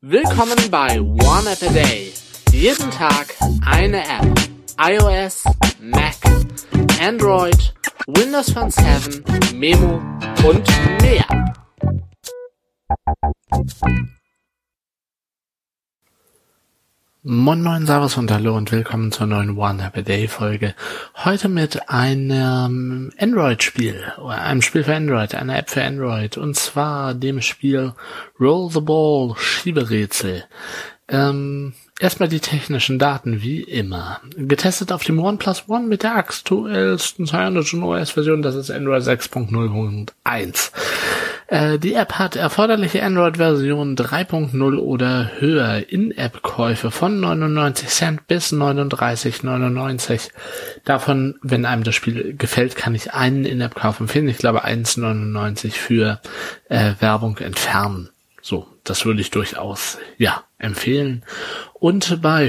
Willkommen bei One App a Day. Jeden Tag eine App. iOS, Mac, Android, Windows Phone 7, Memo und mehr. Moin Moin, Servus und Hallo und willkommen zur neuen One App a Day Folge. Heute mit einem Android-Spiel, oder einem Spiel für Android, einer App für Android, und zwar dem Spiel Roll the Ball Schieberätsel. Erstmal die technischen Daten, wie immer. Getestet auf dem OnePlus One mit der aktuellsten CyanogenOS-Version, das ist Android 6.0.1. Die App hat erforderliche Android-Version 3.0 oder höher. In-App-Käufe von 99 Cent bis 39,99. Davon, wenn einem das Spiel gefällt, kann ich einen In-App-Kauf empfehlen. Ich glaube 1,99 für Werbung entfernen. So, das würde ich durchaus, empfehlen. Und bei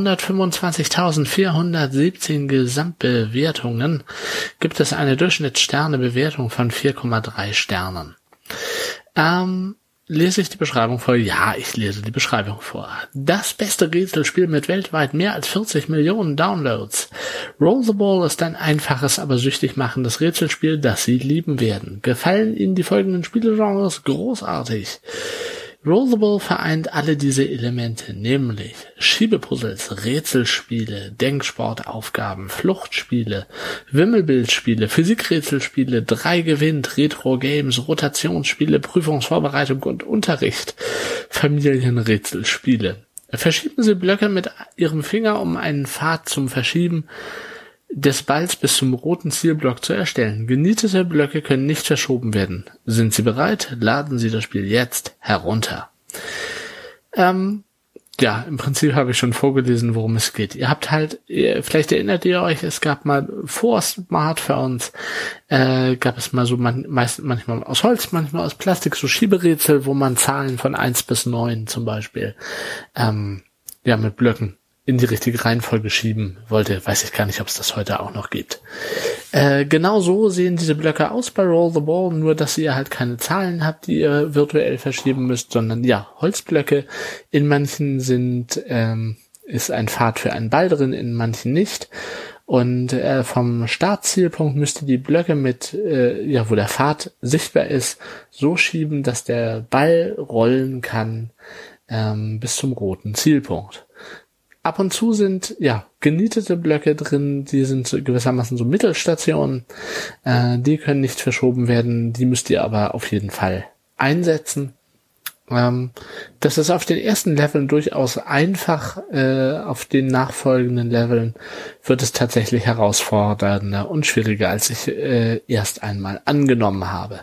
425.417 Gesamtbewertungen gibt es eine Durchschnittssternebewertung von 4,3 Sternen. Lese ich die Beschreibung vor? Ja, ich lese die Beschreibung vor. Das beste Rätselspiel mit weltweit mehr als 40 Millionen Downloads. Roll the Ball ist ein einfaches, aber süchtig machendes Rätselspiel, das Sie lieben werden. Gefallen Ihnen die folgenden Spielegenres? Großartig. Roll the Ball vereint alle diese Elemente, nämlich Schiebepuzzles, Rätselspiele, Denksportaufgaben, Fluchtspiele, Wimmelbildspiele, Physikrätselspiele, 3 gewinnt, Retro-Games, Rotationsspiele, Prüfungsvorbereitung und Unterricht, Familienrätselspiele. Verschieben Sie Blöcke mit Ihrem Finger, um einen Pfad zum Verschieben des Balls bis zum roten Zielblock zu erstellen. Genietete Blöcke können nicht verschoben werden. Sind Sie bereit? Laden Sie das Spiel jetzt herunter. Im Prinzip habe ich schon vorgelesen, worum es geht. Ihr habt vielleicht erinnert ihr euch, es gab mal vor Smartphones, gab es mal so manchmal aus Holz, manchmal aus Plastik, so Schieberätsel, wo man Zahlen von 1 bis 9 zum Beispiel, mit Blöcken in die richtige Reihenfolge schieben wollte. Weiß ich gar nicht, ob es das heute auch noch gibt. Genau so sehen diese Blöcke aus bei Roll the Ball, nur dass ihr halt keine Zahlen habt, die ihr virtuell verschieben müsst, sondern Holzblöcke. In manchen ist ein Pfad für einen Ball drin, in manchen nicht. Und vom Startzielpunkt müsst ihr die Blöcke wo der Pfad sichtbar ist, so schieben, dass der Ball rollen kann bis zum roten Zielpunkt. Ab und zu sind, genietete Blöcke drin, die sind gewissermaßen so Mittelstationen, die können nicht verschoben werden, die müsst ihr aber auf jeden Fall einsetzen. Das ist auf den ersten Leveln durchaus einfach, auf den nachfolgenden Leveln wird es tatsächlich herausfordernder und schwieriger, als ich erst einmal angenommen habe.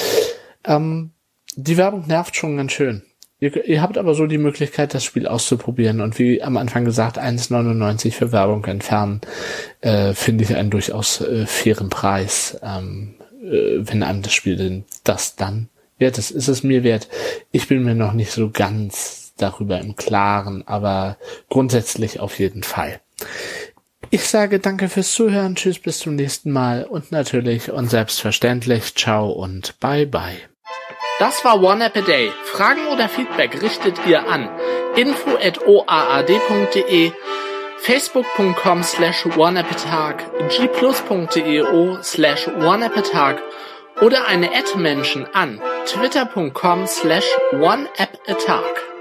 Die Werbung nervt schon ganz schön. Ihr habt aber so die Möglichkeit, das Spiel auszuprobieren, und wie am Anfang gesagt, 1,99 für Werbung entfernen, finde ich einen durchaus fairen Preis, wenn einem das Spiel das dann wert ist. Ist es mir wert? Ich bin mir noch nicht so ganz darüber im Klaren, aber grundsätzlich auf jeden Fall. Ich sage danke fürs Zuhören, tschüss, bis zum nächsten Mal und natürlich und selbstverständlich ciao und bye bye. Das war One App a Day. Fragen oder Feedback richtet ihr an info@oaad.de, facebook.com/oneappatag, gplus.deo/oneappatag oder eine @Menschen an twitter.com/oneappatag.